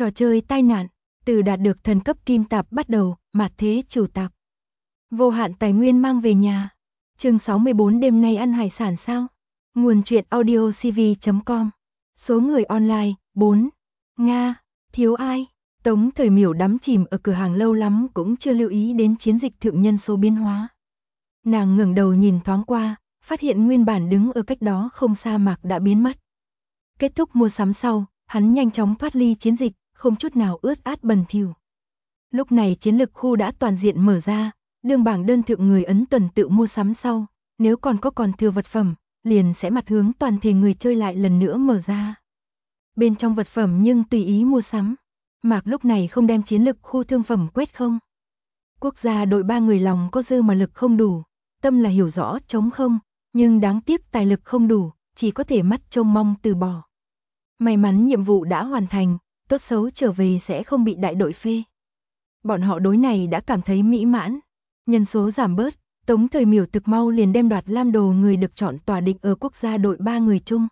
Trò chơi tai nạn, từ đạt được thần cấp kim tạp bắt đầu, mạt thế chủ tạp. Vô hạn tài nguyên mang về nhà. Chương 64 đêm nay ăn hải sản sao? Nguồn truyện audio cv.com. Số người online, 4. Nga, thiếu ai? Tống Thời Miểu đắm chìm ở cửa hàng lâu lắm cũng chưa lưu ý đến chiến dịch thượng nhân số biến hóa. Nàng ngẩng đầu nhìn thoáng qua, phát hiện nguyên bản đứng ở cách đó không xa Mạc đã biến mất. Kết thúc mua sắm sau, hắn nhanh chóng thoát ly chiến dịch, không chút nào ướt át bẩn thỉu. Lúc này chiến lực khu đã toàn diện mở ra, đường bảng đơn thượng người ấn tuần tự mua sắm sau, nếu còn thừa vật phẩm, liền sẽ mặt hướng toàn thể người chơi lại lần nữa mở ra. Bên trong vật phẩm nhưng tùy ý mua sắm. Mạc lúc này không đem chiến lực khu thương phẩm quét không. Quốc gia đội 3 người lòng có dư mà lực không đủ, tâm là hiểu rõ trống không, nhưng đáng tiếc tài lực không đủ, chỉ có thể mắt trông mong từ bỏ. May mắn nhiệm vụ đã hoàn thành, tốt xấu trở về sẽ không bị đại đội phê. Bọn họ đối này đã cảm thấy mỹ mãn. Nhân số giảm bớt, Tống Thời Miểu thực mau liền đem đoạt lam đồ người được chọn tòa định ở quốc gia đội 3 người chung.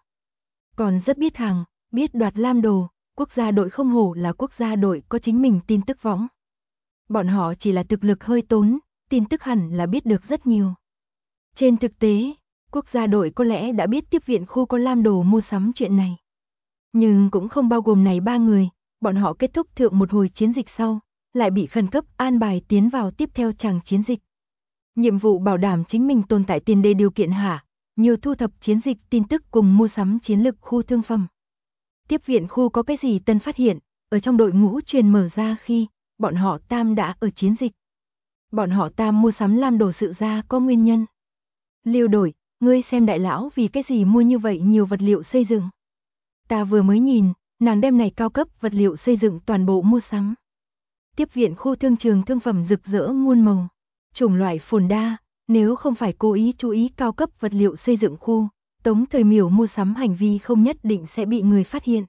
Còn rất biết hàng, biết đoạt lam đồ, quốc gia đội không hổ là quốc gia đội có chính mình tin tức võng. Bọn họ chỉ là thực lực hơi tốn, tin tức hẳn là biết được rất nhiều. Trên thực tế, quốc gia đội có lẽ đã biết tiếp viện khu có lam đồ mua sắm chuyện này. Nhưng cũng không bao gồm này 3 người, bọn họ kết thúc thượng một hồi chiến dịch sau, lại bị khẩn cấp an bài tiến vào tiếp theo chàng chiến dịch. Nhiệm vụ bảo đảm chính mình tồn tại tiền đề điều kiện hạ, nhiều thu thập chiến dịch tin tức cùng mua sắm chiến lực khu thương phẩm. Tiếp viện khu có cái gì tân phát hiện, ở trong đội ngũ truyền mở ra khi bọn họ tam đã ở chiến dịch. Bọn họ tam mua sắm lam đồ sự ra có nguyên nhân. Liêu đổi, ngươi xem đại lão vì cái gì mua như vậy nhiều vật liệu xây dựng. Ta vừa mới nhìn, nàng đem này cao cấp vật liệu xây dựng toàn bộ mua sắm. Tiếp viện khu thương trường thương phẩm rực rỡ muôn màu, chủng loại phồn đa, nếu không phải cố ý chú ý cao cấp vật liệu xây dựng khu, Tống Thời Miểu mua sắm hành vi không nhất định sẽ bị người phát hiện.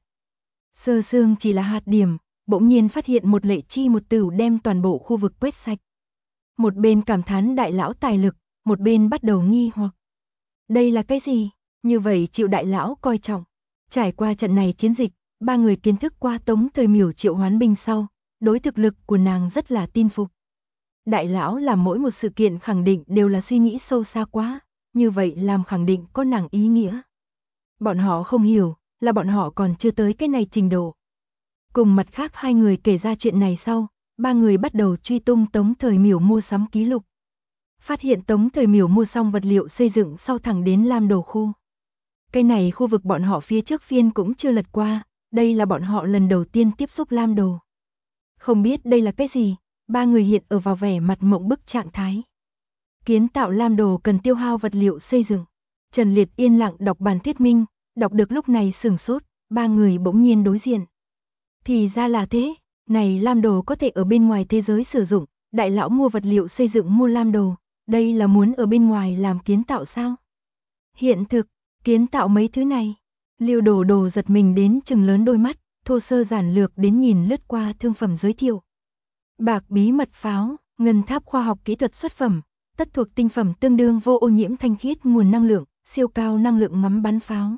Sơ sương chỉ là hạt điểm, bỗng nhiên phát hiện một lệ chi một tửu đem toàn bộ khu vực quét sạch. Một bên cảm thán đại lão tài lực, một bên bắt đầu nghi hoặc. Đây là cái gì? Như vậy chịu đại lão coi trọng. Trải qua trận này chiến dịch, 3 người kiến thức qua Tống Thời Miểu triệu hoán binh sau, đối thực lực của nàng rất là tin phục. Đại lão làm mỗi một sự kiện khẳng định đều là suy nghĩ sâu xa quá, như vậy làm khẳng định có nàng ý nghĩa. Bọn họ không hiểu, là bọn họ còn chưa tới cái này trình độ. Cùng mặt khác 2 người kể ra chuyện này sau, 3 người bắt đầu truy tung Tống Thời Miểu mua sắm ký lục. Phát hiện Tống Thời Miểu mua xong vật liệu xây dựng sau thẳng đến lam đồ khu. Cái này khu vực bọn họ phía trước phiên cũng chưa lật qua, đây là bọn họ lần đầu tiên tiếp xúc lam đồ. Không biết đây là cái gì, 3 người hiện ở vào vẻ mặt mộng bức trạng thái. Kiến tạo lam đồ cần tiêu hao vật liệu xây dựng. Trần Liệt yên lặng đọc bản thuyết minh, đọc được lúc này sửng sốt, 3 người bỗng nhiên đối diện. Thì ra là thế, này lam đồ có thể ở bên ngoài thế giới sử dụng, đại lão mua vật liệu xây dựng mua lam đồ, đây là muốn ở bên ngoài làm kiến tạo sao? Hiện thực, kiến tạo mấy thứ này, Liêu Đồ Đồ giật mình đến trừng lớn đôi mắt, thô sơ giản lược đến nhìn lướt qua thương phẩm giới thiệu. Bạc bí mật pháo, ngân tháp khoa học kỹ thuật xuất phẩm, tất thuộc tinh phẩm tương đương vô ô nhiễm thanh khiết nguồn năng lượng, siêu cao năng lượng ngắm bắn pháo.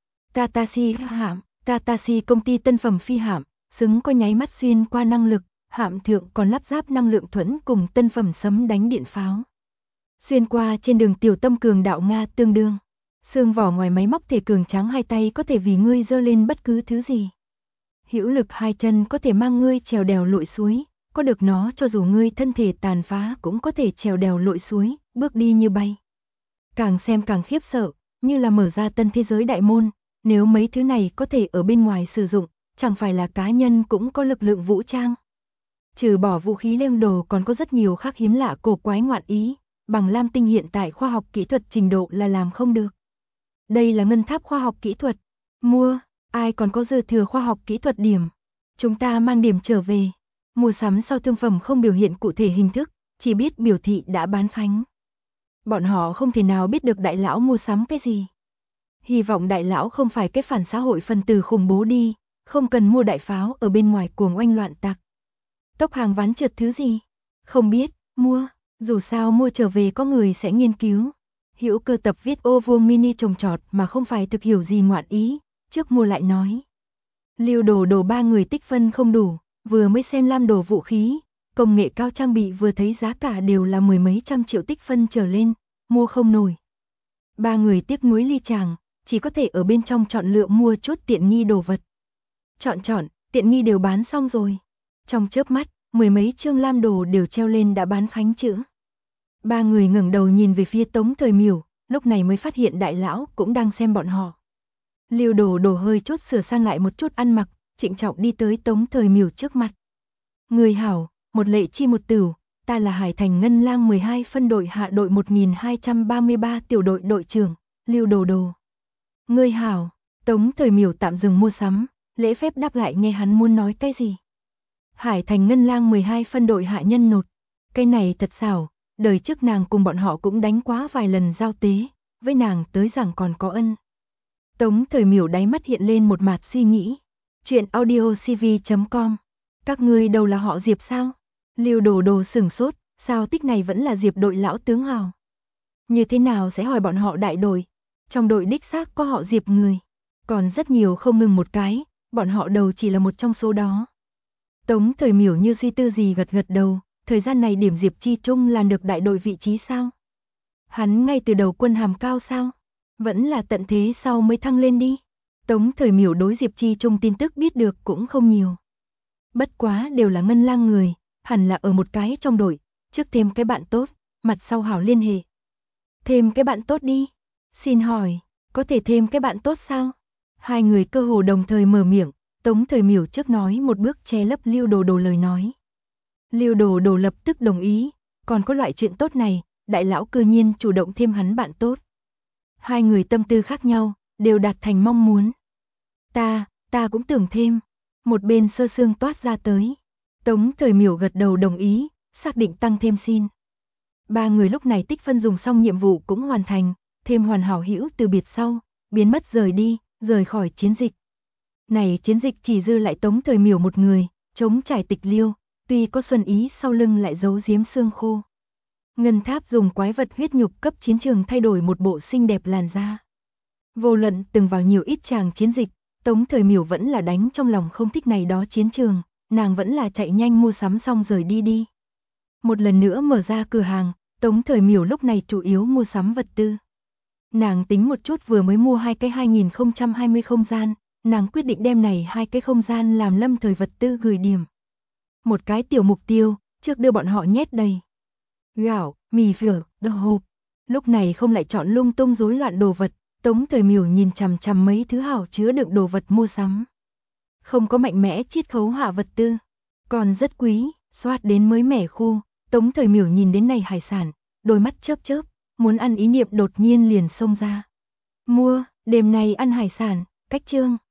Tatashi hạm, Tatashi công ty tân phẩm phi hạm, xứng có nháy mắt xuyên qua năng lực, hạm thượng còn lắp ráp năng lượng thuẫn cùng tân phẩm sấm đánh điện pháo. Xuyên qua trên đường tiểu tâm cường đạo Nga tương đương. Xương vỏ ngoài máy móc thể cường tráng 2 tay có thể vì ngươi giơ lên bất cứ thứ gì. Hữu lực 2 chân có thể mang ngươi trèo đèo lội suối, có được nó cho dù ngươi thân thể tàn phá cũng có thể trèo đèo lội suối, bước đi như bay. Càng xem càng khiếp sợ, như là mở ra tân thế giới đại môn, nếu mấy thứ này có thể ở bên ngoài sử dụng, chẳng phải là cá nhân cũng có lực lượng vũ trang. Trừ bỏ vũ khí lem đồ còn có rất nhiều khác hiếm lạ cổ quái ngoạn ý, bằng Lam Tinh hiện tại khoa học kỹ thuật trình độ là làm không được. Đây là ngân tháp khoa học kỹ thuật. Mua, ai còn có dư thừa khoa học kỹ thuật điểm. Chúng ta mang điểm trở về. Mua sắm sau thương phẩm không biểu hiện cụ thể hình thức, chỉ biết biểu thị đã bán khánh. Bọn họ không thể nào biết được đại lão mua sắm cái gì. Hy vọng đại lão không phải cái phản xã hội phần tử khủng bố đi, không cần mua đại pháo ở bên ngoài cuồng oanh loạn tạc. Tốc hàng ván trượt thứ gì? Không biết, mua, dù sao mua trở về có người sẽ nghiên cứu. Hữu Cơ tập viết ô vuông mini trồng trọt mà không phải thực hiểu gì ngoạn ý, trước mua lại nói. Lưu Đồ Đồ ba người tích phân không đủ, vừa mới xem lam đồ vũ khí, công nghệ cao trang bị vừa thấy giá cả đều là mười mấy trăm triệu tích phân trở lên, mua không nổi. Ba người tiếc nuối ly chàng, chỉ có thể ở bên trong chọn lựa mua chút tiện nghi đồ vật. Chọn, tiện nghi đều bán xong rồi. Trong chớp mắt, mười mấy chương lam đồ đều treo lên đã bán phánh chữ. Ba người ngẩng đầu nhìn về phía Tống Thời Miểu, lúc này mới phát hiện đại lão cũng đang xem bọn họ. Lưu Đồ Đồ hơi chút sửa sang lại một chút ăn mặc, trịnh trọng đi tới Tống Thời Miểu trước mặt. Người hảo, một lệ chi một tửu, ta là Hải Thành Ngân Lang 12 phân đội hạ đội 1233 tiểu đội đội trưởng, Lưu Đồ Đồ. Người hảo, Tống Thời Miểu tạm dừng mua sắm, lễ phép đáp lại nghe hắn muốn nói cái gì. Hải Thành Ngân Lang 12 phân đội hạ nhân nột, cái này thật xảo, đời trước nàng cùng bọn họ cũng đánh quá vài lần giao tế, với nàng tới rằng còn có ân. Tống Thời Miểu đáy mắt hiện lên một mạt suy nghĩ. Chuyện audiocv.com. Các ngươi đâu là họ Diệp sao? Lưu Đồ Đồ sửng sốt, sao tích này vẫn là Diệp đội lão tướng hào? Như thế nào sẽ hỏi bọn họ đại đội? Trong đội đích xác có họ Diệp người, còn rất nhiều không ngừng một cái, bọn họ đầu chỉ là một trong số đó. Tống Thời Miểu như suy tư gì gật gật đầu, thời gian này điểm Diệp Chi Trung làm được đại đội vị trí sao? Hắn ngay từ đầu quân hàm cao sao? Vẫn là tận thế sau mới thăng lên đi. Tống Thời Miểu đối Diệp Chi Trung tin tức biết được cũng không nhiều. Bất quá đều là Ngân Lang người, hẳn là ở một cái trong đội, trước thêm cái bạn tốt, mặt sau hảo liên hệ. Thêm cái bạn tốt đi. Xin hỏi, có thể thêm cái bạn tốt sao? Hai người cơ hồ đồng thời mở miệng, Tống Thời Miểu trước nói một bước che lấp Lưu Đồ Đồ lời nói. Lưu Đồ Đồ lập tức đồng ý, còn có loại chuyện tốt này, đại lão cư nhiên chủ động thêm hắn bạn tốt. Hai người tâm tư khác nhau, đều đạt thành mong muốn. Ta cũng tưởng thêm. Một bên Sơ Sương toát ra tới. Tống Thời Miểu gật đầu đồng ý, xác định tăng thêm xin. Ba người lúc này tích phân dùng xong nhiệm vụ cũng hoàn thành, thêm hoàn hảo hữu từ biệt sau, biến mất rời đi, rời khỏi chiến dịch. Này chiến dịch chỉ dư lại Tống Thời Miểu một người, chống trải tịch liêu, tuy có Xuân Ý sau lưng lại giấu giếm xương khô. Ngân Tháp dùng quái vật huyết nhục cấp chiến trường thay đổi một bộ xinh đẹp làn da. Vô luận từng vào nhiều ít tràng chiến dịch, Tống Thời Miểu vẫn là đánh trong lòng không thích này đó chiến trường, nàng vẫn là chạy nhanh mua sắm xong rời đi. Một lần nữa mở ra cửa hàng, Tống Thời Miểu lúc này chủ yếu mua sắm vật tư. Nàng tính một chút vừa mới mua 2 cái 2020 không gian, nàng quyết định đem này 2 cái không gian làm lâm thời vật tư gửi điểm. Một cái tiểu mục tiêu, trước đưa bọn họ nhét đầy. Gạo, mì phở, đồ hộp. Lúc này không lại chọn lung tung rối loạn đồ vật, Tống Thời Miểu nhìn chằm chằm mấy thứ hảo chứa đựng đồ vật mua sắm. Không có mạnh mẽ chiết khấu hạ vật tư, còn rất quý, xoát đến mới mẻ khu, Tống Thời Miểu nhìn đến này hải sản, đôi mắt chớp chớp, muốn ăn ý niệm đột nhiên liền xông ra. Mua, đêm nay ăn hải sản, cách chương.